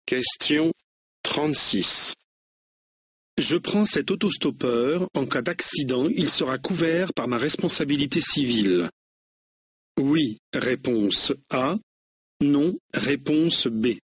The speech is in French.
Question 36. Je prends cet autostoppeur. En cas d'accident, il sera couvert par ma responsabilité civile. Oui, réponse A. Non, réponse B.